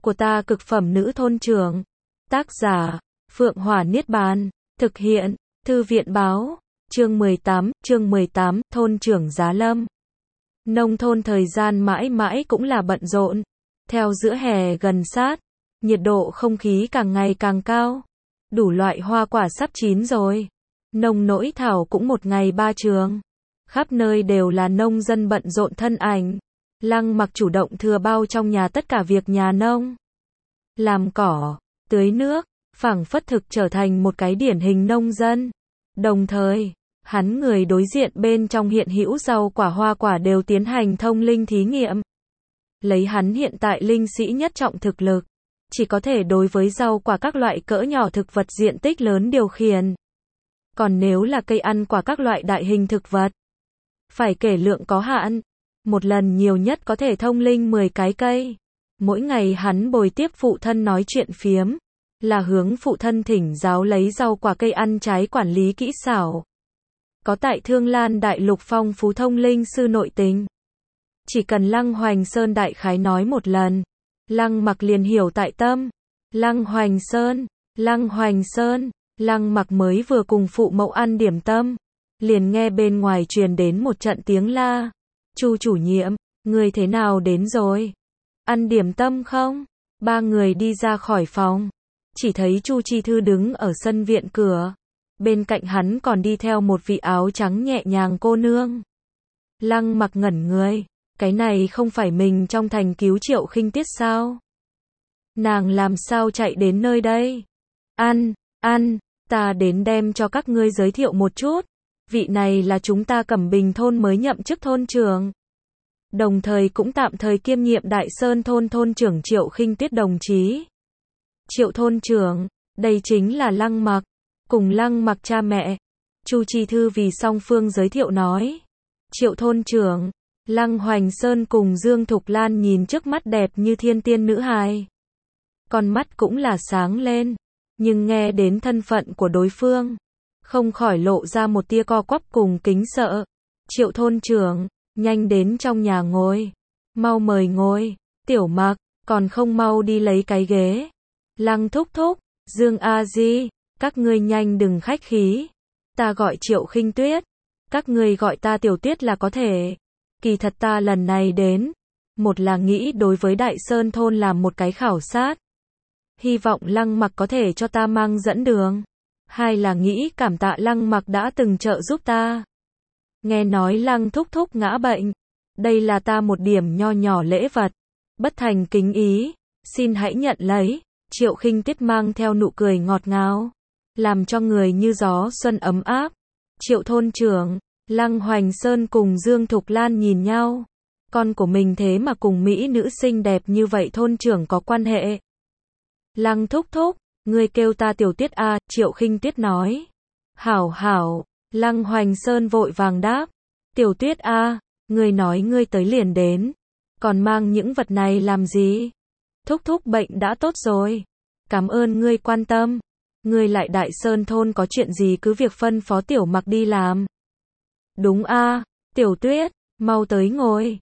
của ta cực phẩm nữ thôn trưởng. Tác giả, Phượng Hỏa Niết Bàn. Thực hiện, Thư viện Báo. Chương 18, thôn trưởng Giá Lâm. Nông thôn thời gian mãi mãi cũng là bận rộn. Theo giữa hè gần sát, nhiệt độ không khí càng ngày càng cao. Đủ loại hoa quả sắp chín rồi. Nông nỗi thảo cũng một ngày ba trường. Khắp nơi đều là nông dân bận rộn thân ảnh. Lăng Mặc chủ động thừa bao trong nhà tất cả việc nhà nông. Làm cỏ, tưới nước, phảng phất thực trở thành một cái điển hình nông dân. Đồng thời, hắn người đối diện bên trong hiện hữu rau quả hoa quả đều tiến hành thông linh thí nghiệm. Lấy hắn hiện tại linh sĩ nhất trọng thực lực, chỉ có thể đối với rau quả các loại cỡ nhỏ thực vật diện tích lớn điều khiển. Còn nếu là cây ăn quả các loại đại hình thực vật, phải kể lượng có hạn, một lần nhiều nhất có thể thông linh 10 cái cây. Mỗi ngày hắn bồi tiếp phụ thân nói chuyện phiếm, là hướng phụ thân thỉnh giáo lấy rau quả cây ăn trái quản lý kỹ xảo. Có tại Thương Lan Đại Lục phong phú thông linh sư nội tình. Chỉ cần Lăng Hoành Sơn đại khái nói một lần, Lăng Mặc liền hiểu tại tâm. Lăng Hoành Sơn, Lăng Mặc mới vừa cùng phụ mẫu ăn điểm tâm, liền nghe bên ngoài truyền đến một trận tiếng la. Chu chủ nhiệm, người thế nào đến rồi? Ăn điểm tâm không? Ba người đi ra khỏi phòng, chỉ thấy Chu Chi Thư đứng ở sân viện cửa. Bên cạnh hắn còn đi theo một vị áo trắng nhẹ nhàng cô nương. Lăng Mặc ngẩn người, cái này không phải mình trong thành cứu Triệu Khinh Tiết sao? Nàng làm sao chạy đến nơi đây? Ăn, ta đến đem cho các ngươi giới thiệu một chút. Vị này là chúng ta Cẩm Bình thôn mới nhậm chức thôn trưởng. Đồng thời cũng tạm thời kiêm nhiệm Đại Sơn thôn thôn trưởng Triệu Khinh Tiết đồng chí. Triệu thôn trưởng, đây chính là Lăng Mặc, cùng Lăng Mặc cha mẹ. Chu Chi Thư vì song phương giới thiệu nói. Triệu thôn trưởng, Lăng Hoành Sơn cùng Dương Thục Lan nhìn trước mắt đẹp như thiên tiên nữ hài. Con mắt cũng là sáng lên, nhưng nghe đến thân phận của đối phương, không khỏi lộ ra một tia co quắp cùng kính sợ. Triệu thôn trưởng, nhanh đến trong nhà ngồi. Mau mời ngồi. Tiểu Mặc, còn không mau đi lấy cái ghế. Lăng thúc thúc, Dương A Di, các ngươi nhanh đừng khách khí. Ta gọi Triệu Khinh Tuyết, các ngươi gọi ta Tiểu Tuyết là có thể. Kỳ thật ta lần này đến, một là nghĩ đối với Đại Sơn thôn làm một cái khảo sát. Hy vọng Lăng Mặc có thể cho ta mang dẫn đường. Hai là nghĩ cảm tạ Lăng Mặc đã từng trợ giúp ta. Nghe nói Lăng thúc thúc ngã bệnh, đây là ta một điểm nho nhỏ lễ vật, bất thành kính ý, xin hãy nhận lấy. Triệu Khinh Tiết mang theo nụ cười ngọt ngào, làm cho người như gió xuân ấm áp. Triệu thôn trưởng, Lăng Hoành Sơn cùng Dương Thục Lan nhìn nhau, con của mình thế mà cùng mỹ nữ xinh đẹp như vậy thôn trưởng có quan hệ. Lăng thúc thúc, ngươi kêu ta Tiểu Tuyết a, Triệu Khinh Tiết nói. Hảo, Lăng Hoành Sơn vội vàng đáp. Tiểu Tuyết a, ngươi nói ngươi tới liền đến, còn mang những vật này làm gì? Thúc thúc bệnh đã tốt rồi, cảm ơn ngươi quan tâm. Ngươi lại Đại Sơn thôn có chuyện gì cứ việc phân phó Tiểu Mặc đi làm. Đúng a, Tiểu Tuyết, mau tới ngồi,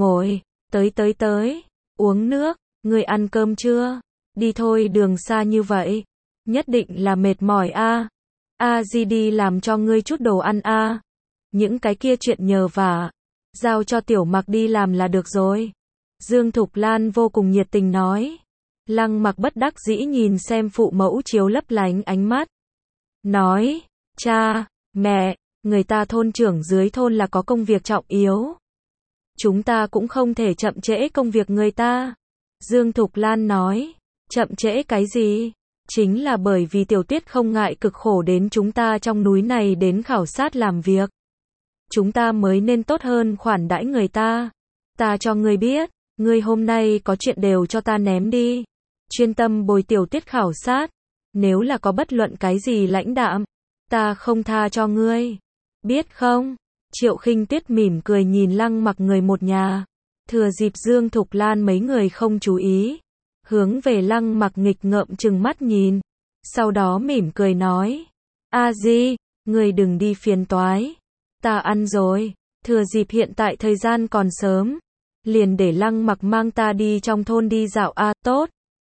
tới, uống nước. Ngươi ăn cơm chưa? Đi thôi, đường xa như vậy, nhất định là mệt mỏi a. A Di đi làm cho ngươi chút đồ ăn a. Những cái kia chuyện nhờ vả, giao cho Tiểu Mặc đi làm là được rồi. Dương Thục Lan vô cùng nhiệt tình nói. Lăng Mặc bất đắc dĩ nhìn xem phụ mẫu chiếu lấp lánh ánh mắt. Nói, cha, mẹ, người ta thôn trưởng dưới thôn là có công việc trọng yếu. Chúng ta cũng không thể chậm trễ công việc người ta. Dương Thục Lan nói, chậm trễ cái gì? Chính là bởi vì Tiểu Tuyết không ngại cực khổ đến chúng ta trong núi này đến khảo sát làm việc. Chúng ta mới nên tốt hơn khoản đãi người ta. Ta cho ngươi biết, ngươi hôm nay có chuyện đều cho ta ném đi. Chuyên tâm bồi Tiểu Tuyết khảo sát. Nếu là có bất luận cái gì lãnh đạm, ta không tha cho ngươi. Biết không? Triệu Khinh Tuyết mỉm cười nhìn Lăng Mặc người một nhà. Thừa dịp Dương Thục Lan mấy người không chú ý, hướng về Lăng Mặc nghịch ngợm trừng mắt nhìn. Sau đó mỉm cười nói. A Di, ngươi đừng đi phiền toái. Ta ăn rồi. Thừa dịp hiện tại thời gian còn sớm, liền để Lăng Mặc mang ta đi trong thôn đi dạo a. Tốt.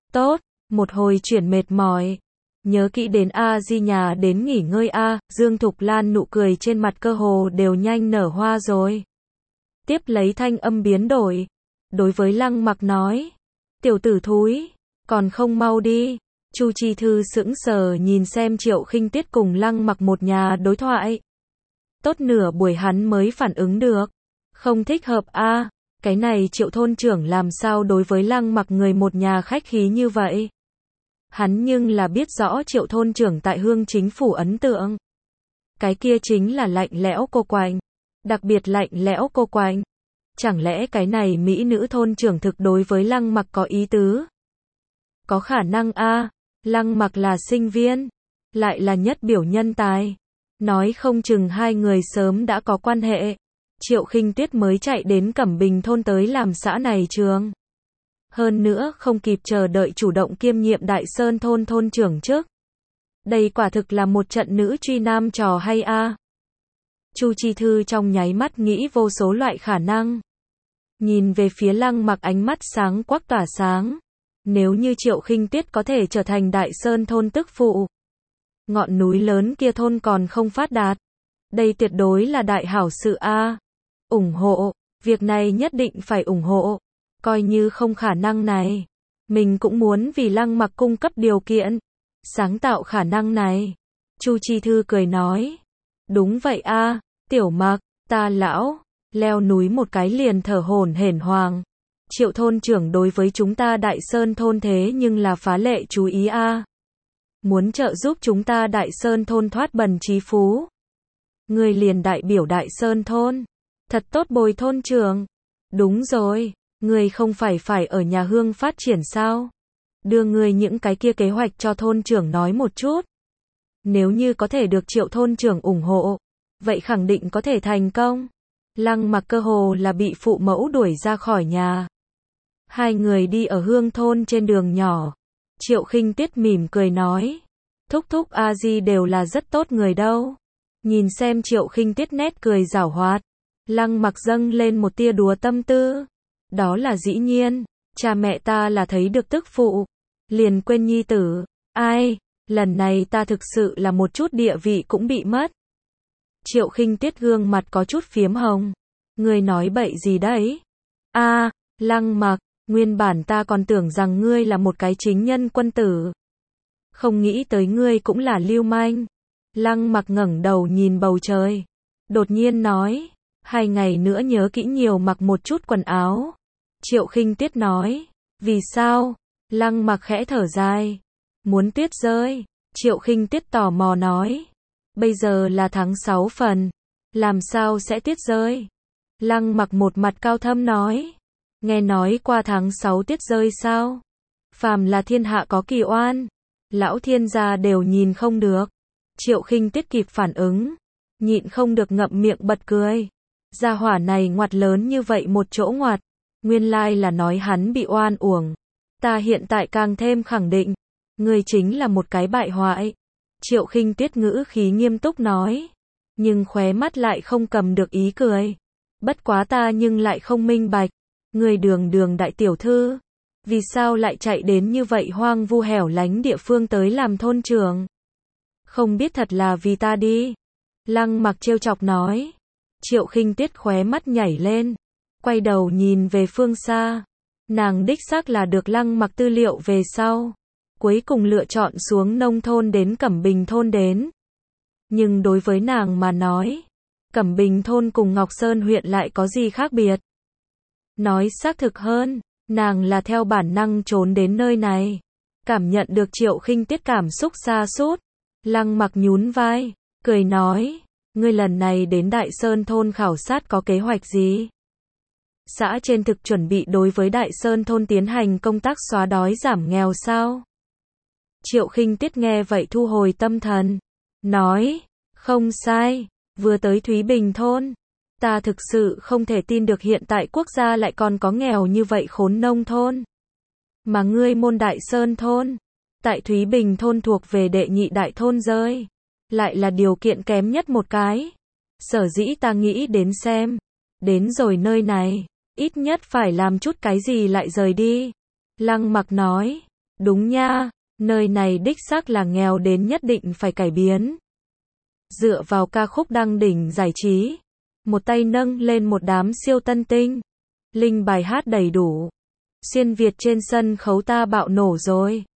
Tốt, một hồi chuyển mệt mỏi. Nhớ kỹ đến A Di nhà đến nghỉ ngơi a. Dương Thục Lan nụ cười trên mặt cơ hồ đều nhanh nở hoa rồi. Tiếp lấy thanh âm biến đổi. Đối với Lăng Mặc nói. Tiểu tử thúi, còn không mau đi. Chu Chi Thư sững sờ nhìn xem Triệu Khinh Tiết cùng Lăng Mặc một nhà đối thoại. Tốt nửa buổi hắn mới phản ứng được. Không thích hợp a. Cái này Triệu thôn trưởng làm sao đối với Lăng Mặc người một nhà khách khí như vậy. Hắn nhưng là biết rõ Triệu thôn trưởng tại Hương chính phủ ấn tượng. Cái kia chính là lạnh lẽo cô quạnh. Đặc biệt lạnh lẽo cô quạnh. Chẳng lẽ cái này mỹ nữ thôn trưởng thực đối với Lăng Mặc có ý tứ? Có khả năng a. Lăng Mặc là sinh viên, lại là nhất biểu nhân tài. Nói không chừng hai người sớm đã có quan hệ. Triệu Khinh Tuyết mới chạy đến Cẩm Bình thôn tới làm xã này trường. Hơn nữa không kịp chờ đợi chủ động kiêm nhiệm Đại Sơn thôn thôn trưởng chức. Đây quả thực là một trận nữ truy nam trò hay a. Chu Chi Thư trong nháy mắt nghĩ vô số loại khả năng. Nhìn về phía Lăng Mặc ánh mắt sáng quắc tỏa sáng. Nếu như Triệu Khinh Tuyết có thể trở thành Đại Sơn thôn tức phụ. Ngọn núi lớn kia thôn còn không phát đạt. Đây tuyệt đối là đại hảo sự a. Ủng hộ, việc này nhất định phải ủng hộ. Coi như không khả năng này. Mình cũng muốn vì Lăng Mặc cung cấp điều kiện. Sáng tạo khả năng này. Chu Chi Thư cười nói. Đúng vậy a, Tiểu Mặc, ta lão, leo núi một cái liền thở hổn hển hoàng. Triệu thôn trưởng đối với chúng ta Đại Sơn thôn thế nhưng là phá lệ chú ý a. Muốn trợ giúp chúng ta Đại Sơn thôn thoát bần trí phú. Người liền đại biểu Đại Sơn thôn. Thật tốt bồi thôn trưởng. Đúng rồi, người không phải ở nhà Hương phát triển sao? Đưa người những cái kia kế hoạch cho thôn trưởng nói một chút. Nếu như có thể được Triệu thôn trưởng ủng hộ, vậy khẳng định có thể thành công. Lăng Mặc cơ hồ là bị phụ mẫu đuổi ra khỏi nhà. Hai người đi ở Hương thôn trên đường nhỏ. Triệu Khinh Tuyết mỉm cười nói. Thúc thúc A Di đều là rất tốt người đâu. Nhìn xem Triệu Khinh Tuyết nét cười giảo hoạt. Lăng Mặc dâng lên một tia đùa tâm tư. Đó là dĩ nhiên. Cha mẹ ta là thấy được tức phụ. Liền quên nhi tử. Ai, lần này ta thực sự là một chút địa vị cũng bị mất. Triệu Khinh Tuyết gương mặt có chút phiếm hồng. Ngươi nói bậy gì đấy? A, Lăng Mặc, nguyên bản ta còn tưởng rằng ngươi là một cái chính nhân quân tử. Không nghĩ tới ngươi cũng là lưu manh. Lăng Mặc ngẩng đầu nhìn bầu trời. Đột nhiên nói, 2 ngày nữa nhớ kỹ nhiều mặc một chút quần áo. Triệu Khinh Tuyết nói, vì sao? Lăng Mặc khẽ thở dài. Muốn tuyết rơi. Triệu Khinh Tuyết tò mò nói. Bây giờ là tháng 6 phần. Làm sao sẽ tuyết rơi? Lăng Mặc một mặt cao thâm nói. Nghe nói qua tháng 6 tuyết rơi sao? Phàm là thiên hạ có kỳ oan. Lão thiên gia đều nhìn không được. Triệu Khinh Tuyết kịp phản ứng. Nhịn không được ngậm miệng bật cười. Gia hỏa này ngoặt lớn như vậy một chỗ ngoặt. Nguyên lai là nói hắn bị oan uổng. Ta hiện tại càng thêm khẳng định. Ngươi chính là một cái bại hoại. Triệu Khinh Tuyết ngữ khí nghiêm túc nói. Nhưng khóe mắt lại không cầm được ý cười. Bất quá ta nhưng lại không minh bạch. Người đường đại tiểu thư. Vì sao lại chạy đến như vậy hoang vu hẻo lánh địa phương tới làm thôn trưởng? Không biết thật là vì ta đi. Lăng Mặc trêu chọc nói. Triệu Khinh Tuyết khóe mắt nhảy lên. Quay đầu nhìn về phương xa. Nàng đích xác là được Lăng Mặc tư liệu về sau. Cuối cùng lựa chọn xuống nông thôn đến Cẩm Bình thôn đến. Nhưng đối với nàng mà nói, Cẩm Bình thôn cùng Ngọc Sơn huyện lại có gì khác biệt? Nói xác thực hơn, nàng là theo bản năng trốn đến nơi này. Cảm nhận được Triệu Khinh Tuyết cảm xúc sa sút. Lăng Mặc nhún vai, cười nói, ngươi lần này đến Đại Sơn thôn khảo sát có kế hoạch gì? Xã trên thực chuẩn bị đối với Đại Sơn thôn tiến hành công tác xóa đói giảm nghèo sao? Triệu Khinh Tuyết nghe vậy thu hồi tâm thần. Nói, không sai, vừa tới Thúy Bình thôn. Ta thực sự không thể tin được hiện tại quốc gia lại còn có nghèo như vậy khốn nông thôn. Mà ngươi môn Đại Sơn thôn, tại Thúy Bình thôn thuộc về đệ nhị đại thôn rơi. Lại là điều kiện kém nhất một cái. Sở dĩ ta nghĩ đến xem. Đến rồi nơi này, ít nhất phải làm chút cái gì lại rời đi. Lăng Mặc nói, Đúng nha, nơi này đích xác là nghèo đến nhất định phải cải biến. Dựa vào ca khúc đăng đỉnh giải trí, một tay nâng lên một đám siêu tân tinh. Linh bài hát đầy đủ. Xuyên Việt trên sân khấu ta bạo nổ rồi.